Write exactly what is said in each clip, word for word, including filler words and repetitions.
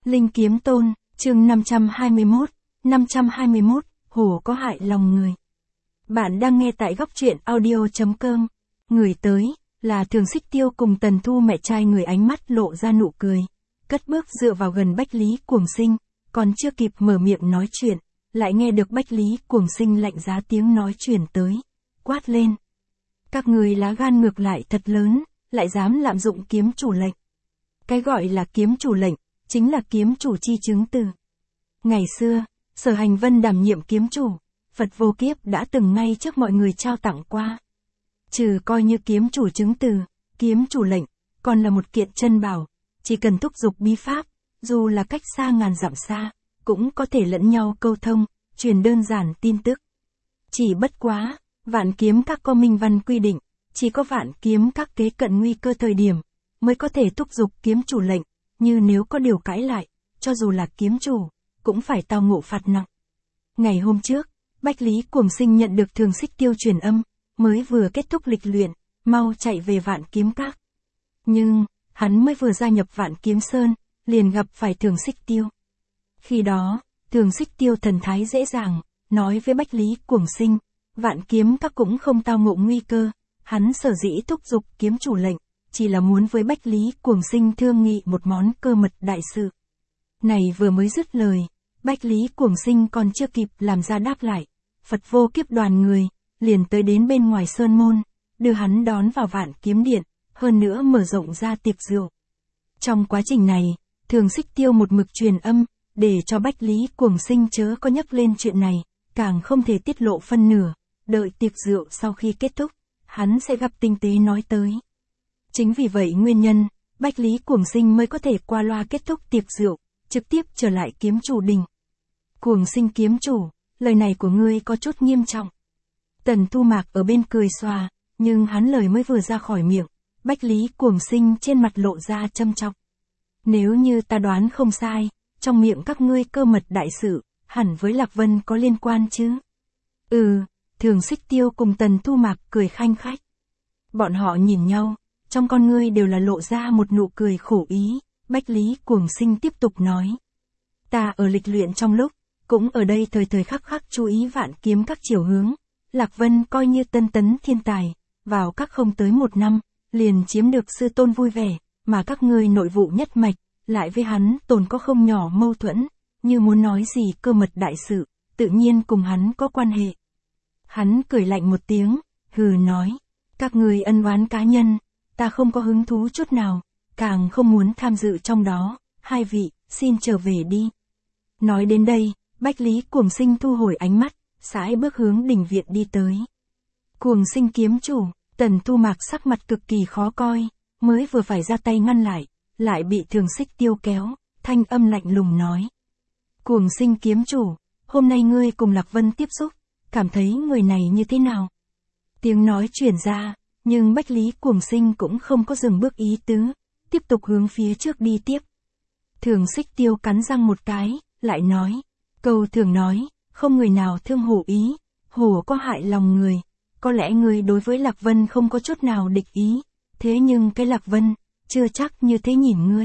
Linh Kiếm Tôn, chương năm trăm hai mươi mốt, năm trăm hai mươi mốt, hổ có hại lòng người. Bạn đang nghe tại góc truyện audio chấm com. Người tới, là Thường Xích Tiêu cùng Tần Thu mẹ trai người, ánh mắt lộ ra nụ cười. Cất bước dựa vào gần Bách Lý Cuồng Sinh, còn chưa kịp mở miệng nói chuyện, lại nghe được Bách Lý Cuồng Sinh lạnh giá tiếng nói truyền tới. Quát lên. Các người lá gan ngược lại thật lớn, lại dám lạm dụng kiếm chủ lệnh. Cái gọi là kiếm chủ lệnh, chính là kiếm chủ chi chứng từ. Ngày xưa, Sở Hành Vân đảm nhiệm kiếm chủ, Phật Vô Kiếp đã từng ngay trước mọi người trao tặng qua. Trừ coi như kiếm chủ chứng từ, kiếm chủ lệnh, còn là một kiện chân bảo, chỉ cần thúc giục bí pháp, dù là cách xa ngàn dặm xa, cũng có thể lẫn nhau câu thông, truyền đơn giản tin tức. Chỉ bất quá, Vạn Kiếm Các có minh văn quy định, chỉ có Vạn Kiếm Các kế cận nguy cơ thời điểm, mới có thể thúc giục kiếm chủ lệnh, như nếu có điều cãi lại, cho dù là kiếm chủ, cũng phải tao ngộ phạt nặng. Ngày hôm trước, Bách Lý Cuồng Sinh nhận được Thường Xích Tiêu truyền âm, mới vừa kết thúc lịch luyện, mau chạy về Vạn Kiếm Các. Nhưng, hắn mới vừa gia nhập Vạn Kiếm Sơn, liền gặp phải Thường Xích Tiêu. Khi đó, Thường Xích Tiêu thần thái dễ dàng, nói với Bách Lý Cuồng Sinh, Vạn Kiếm Các cũng không tao ngộ nguy cơ, hắn sở dĩ thúc giục kiếm chủ lệnh, chỉ là muốn với Bách Lý Cuồng Sinh thương nghị một món cơ mật đại sự. Này vừa mới dứt lời, Bách Lý Cuồng Sinh còn chưa kịp làm ra đáp lại, Phật Vô Kiếp đoàn người, liền tới đến bên ngoài sơn môn, đưa hắn đón vào Vạn Kiếm Điện, hơn nữa mở rộng ra tiệc rượu. Trong quá trình này, Thường Xích Tiêu một mực truyền âm, để cho Bách Lý Cuồng Sinh chớ có nhắc lên chuyện này, càng không thể tiết lộ phân nửa, đợi tiệc rượu sau khi kết thúc, hắn sẽ gặp tinh tế nói tới. Chính vì vậy nguyên nhân, Bách Lý Cuồng Sinh mới có thể qua loa kết thúc tiệc rượu, trực tiếp trở lại kiếm chủ đình. Cuồng Sinh kiếm chủ, lời này của ngươi có chút nghiêm trọng. Tần Thu Mạc ở bên cười xòa, nhưng hắn lời mới vừa ra khỏi miệng, Bách Lý Cuồng Sinh trên mặt lộ ra châm chọc. Nếu như ta đoán không sai, trong miệng các ngươi cơ mật đại sự, hẳn với Lạc Vân có liên quan chứ? Ừ, Thường Xích Tiêu cùng Tần Thu Mạc cười khanh khách. Bọn họ nhìn nhau, trong con ngươi đều là lộ ra một nụ cười khổ ý. Bách Lý Cuồng Sinh tiếp tục nói. Ta ở lịch luyện trong lúc, cũng ở đây thời thời khắc khắc chú ý Vạn Kiếm Các chiều hướng. Lạc Vân coi như tân tấn thiên tài, vào các không tới một năm, liền chiếm được sư tôn vui vẻ, mà các ngươi nội vụ nhất mạch, lại với hắn tồn có không nhỏ mâu thuẫn, như muốn nói gì cơ mật đại sự, tự nhiên cùng hắn có quan hệ. Hắn cười lạnh một tiếng, hừ nói, các ngươi ân oán cá nhân, ta không có hứng thú chút nào, càng không muốn tham dự trong đó, hai vị, xin trở về đi. Nói đến đây, Bách Lý Cuồng Sinh thu hồi ánh mắt, sải bước hướng đình viện đi tới. Cuồng Sinh kiếm chủ, Tần Thu Mạc sắc mặt cực kỳ khó coi, mới vừa phải ra tay ngăn lại, lại bị Thường Xích Tiêu kéo, thanh âm lạnh lùng nói. Cuồng Sinh kiếm chủ, hôm nay ngươi cùng Lạc Vân tiếp xúc, cảm thấy người này như thế nào? Tiếng nói truyền ra, nhưng Bách Lý Cuồng Sinh cũng không có dừng bước ý tứ, tiếp tục hướng phía trước đi tiếp. Thường Xích Tiêu cắn răng một cái, lại nói, câu thường nói, không người nào thương hổ ý, hổ có hại lòng người, có lẽ ngươi đối với Lạc Vân không có chút nào địch ý, thế nhưng cái Lạc Vân, chưa chắc như thế nhìn ngươi.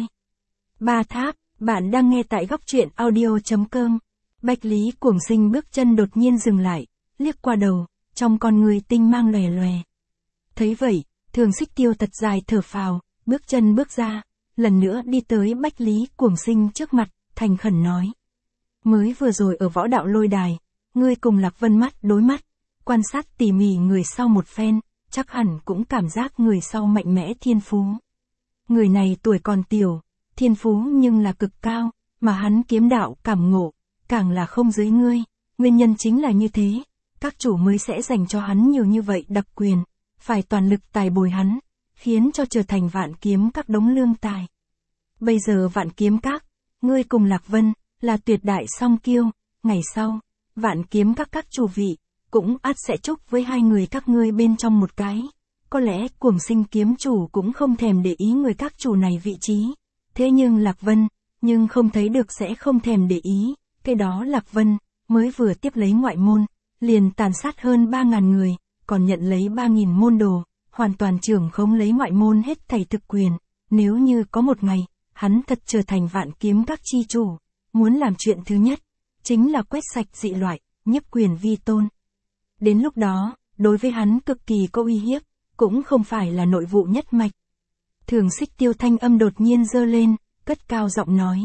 Ba Tháp, bạn đang nghe tại góc truyện audio chấm com. Bách Lý Cuồng Sinh bước chân đột nhiên dừng lại, liếc qua đầu, trong con người tinh mang lòe lòe. Thấy vậy, Thường Xích Tiêu thật dài thở phào, bước chân bước ra, lần nữa đi tới Bách Lý Cuồng Sinh trước mặt, thành khẩn nói. Mới vừa rồi ở võ đạo lôi đài, ngươi cùng Lạc Vân mắt đối mắt, quan sát tỉ mỉ người sau một phen, chắc hẳn cũng cảm giác người sau mạnh mẽ thiên phú. Người này tuổi còn tiểu, thiên phú nhưng là cực cao, mà hắn kiếm đạo cảm ngộ, càng là không dưới ngươi, nguyên nhân chính là như thế, các chủ mới sẽ dành cho hắn nhiều như vậy đặc quyền, phải toàn lực tài bồi hắn, khiến cho trở thành Vạn Kiếm Các đống lương tài. Bây giờ Vạn Kiếm Các, ngươi cùng Lạc Vân, là tuyệt đại song kiêu, ngày sau, Vạn Kiếm Các các chủ vị, cũng ắt sẽ chúc với hai người các ngươi bên trong một cái. Có lẽ Cuồng Sinh kiếm chủ cũng không thèm để ý người các chủ này vị trí, thế nhưng Lạc Vân, nhưng không thấy được sẽ không thèm để ý, cái đó Lạc Vân, mới vừa tiếp lấy ngoại môn, liền tàn sát hơn ba ngàn người, còn nhận lấy ba nghìn môn đồ, hoàn toàn trưởng khống lấy ngoại môn hết thảy thực quyền, nếu như có một ngày, hắn hắn thật trở thành Vạn Kiếm các chi chủ, muốn làm chuyện thứ nhất, chính là quét sạch dị loại, nhất quyền vi tôn. Đến lúc đó, đối với hắn cực kỳ có uy hiếp, cũng không phải là nội vụ nhất mạch. Thường Xích Tiêu thanh âm đột nhiên dơ lên, cất cao giọng nói.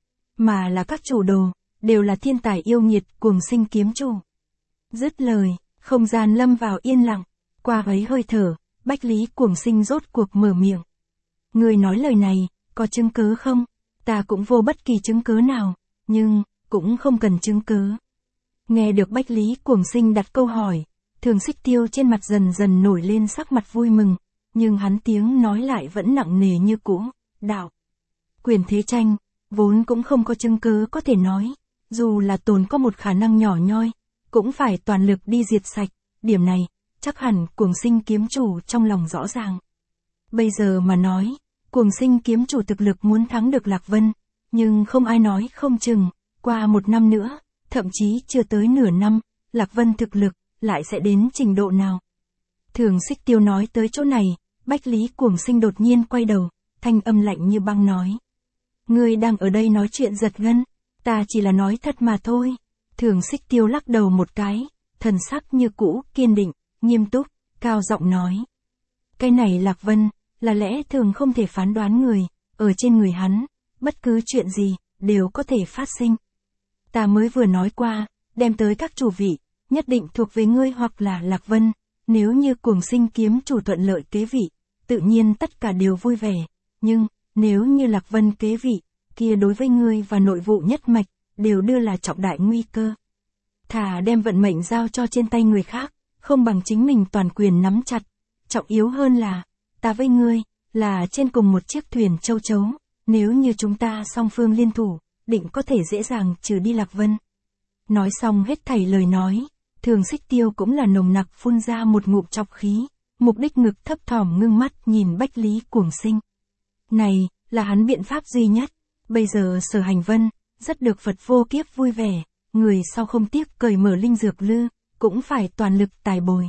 Mà là các chủ đồ, đều là thiên tài yêu nghiệt cuồng sinh kiếm chủ. Dứt lời, không gian lâm vào yên lặng, qua ấy hơi thở, Bách Lý Cuồng Sinh rốt cuộc mở miệng. Người nói lời này, có chứng cứ không? Ta cũng vô bất kỳ chứng cứ nào, nhưng, cũng không cần chứng cứ. Nghe được Bách Lý Cuồng Sinh đặt câu hỏi, Thường Xích Tiêu trên mặt dần dần nổi lên sắc mặt vui mừng, nhưng hắn tiếng nói lại vẫn nặng nề như cũ, đạo. Quyền thế tranh, vốn cũng không có chứng cứ có thể nói, dù là tồn có một khả năng nhỏ nhoi, cũng phải toàn lực đi diệt sạch, điểm này, chắc hẳn Cuồng Sinh kiếm chủ trong lòng rõ ràng. Bây giờ mà nói, Cuồng Sinh kiếm chủ thực lực muốn thắng được Lạc Vân, nhưng không ai nói không chừng, qua một năm nữa, thậm chí chưa tới nửa năm, Lạc Vân thực lực, lại sẽ đến trình độ nào. Thường Xích Tiêu nói tới chỗ này, Bách Lý Cuồng Sinh đột nhiên quay đầu, thanh âm lạnh như băng nói. Ngươi đang ở đây nói chuyện giật gân, ta chỉ là nói thật mà thôi. Thường Xích Tiêu lắc đầu một cái, thần sắc như cũ, kiên định, nghiêm túc, cao giọng nói. Cái này Lạc Vân, là lẽ thường không thể phán đoán người, ở trên người hắn, bất cứ chuyện gì, đều có thể phát sinh. Ta mới vừa nói qua, đem tới các chủ vị, nhất định thuộc về ngươi hoặc là Lạc Vân, nếu như Cuồng Sinh kiếm chủ thuận lợi kế vị, tự nhiên tất cả đều vui vẻ, nhưng, nếu như Lạc Vân kế vị, kia đối với ngươi và nội vụ nhất mạch, đều đưa là trọng đại nguy cơ. Thà đem vận mệnh giao cho trên tay người khác, không bằng chính mình toàn quyền nắm chặt, trọng yếu hơn là, ta với ngươi, là trên cùng một chiếc thuyền châu chấu, nếu như chúng ta song phương liên thủ, định có thể dễ dàng trừ đi Lạc Vân. Nói xong hết thảy lời nói, Thường Xích Tiêu cũng là nồng nặc phun ra một ngụm trọc khí, mục đích ngực thấp thỏm ngưng mắt nhìn Bách Lý Cuồng Sinh. Này, là hắn biện pháp duy nhất, bây giờ Sở Hành Vân, rất được Phật vô kiếp vui vẻ, người sau không tiếc cởi mở linh dược lư, cũng phải toàn lực tài bồi.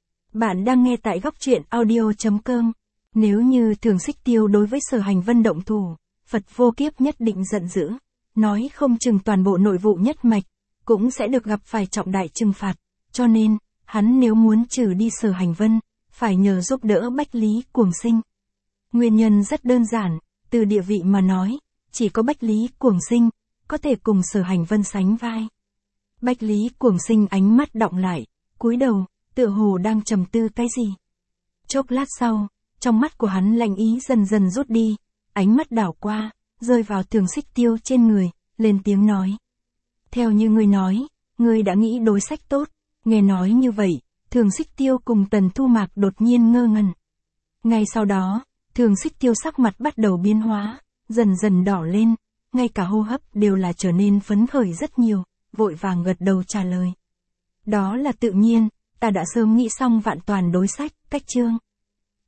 Bạn đang nghe tại góc truyện audio chấm com. Nếu như Thường Xích Tiêu đối với Sở Hành Vân động thủ, Phật vô kiếp nhất định giận dữ, nói không chừng toàn bộ nội vụ nhất mạch, cũng sẽ được gặp phải trọng đại trừng phạt, cho nên, hắn nếu muốn trừ đi Sở Hành Vân, phải nhờ giúp đỡ Bách Lý Cuồng Sinh. Nguyên nhân rất đơn giản, từ địa vị mà nói, chỉ có Bách Lý Cuồng Sinh, có thể cùng Sở Hành Vân sánh vai. Bách Lý Cuồng Sinh ánh mắt đọng lại, cúi đầu, tựa hồ đang trầm tư cái gì. Chốc lát sau, trong mắt của hắn lạnh ý dần dần rút đi, ánh mắt đảo qua, rơi vào Thường Xích Tiêu trên người, lên tiếng nói. Theo như ngươi nói, ngươi đã nghĩ đối sách tốt, nghe nói như vậy, Thường Xích Tiêu cùng Tần Thu Mạc đột nhiên ngơ ngẩn. Ngay sau đó, Thường Xích Tiêu sắc mặt bắt đầu biến hóa, dần dần đỏ lên, ngay cả hô hấp đều là trở nên phấn khởi rất nhiều, vội vàng gật đầu trả lời. Đó là tự nhiên, ta đã sớm nghĩ xong vạn toàn đối sách, cách chương.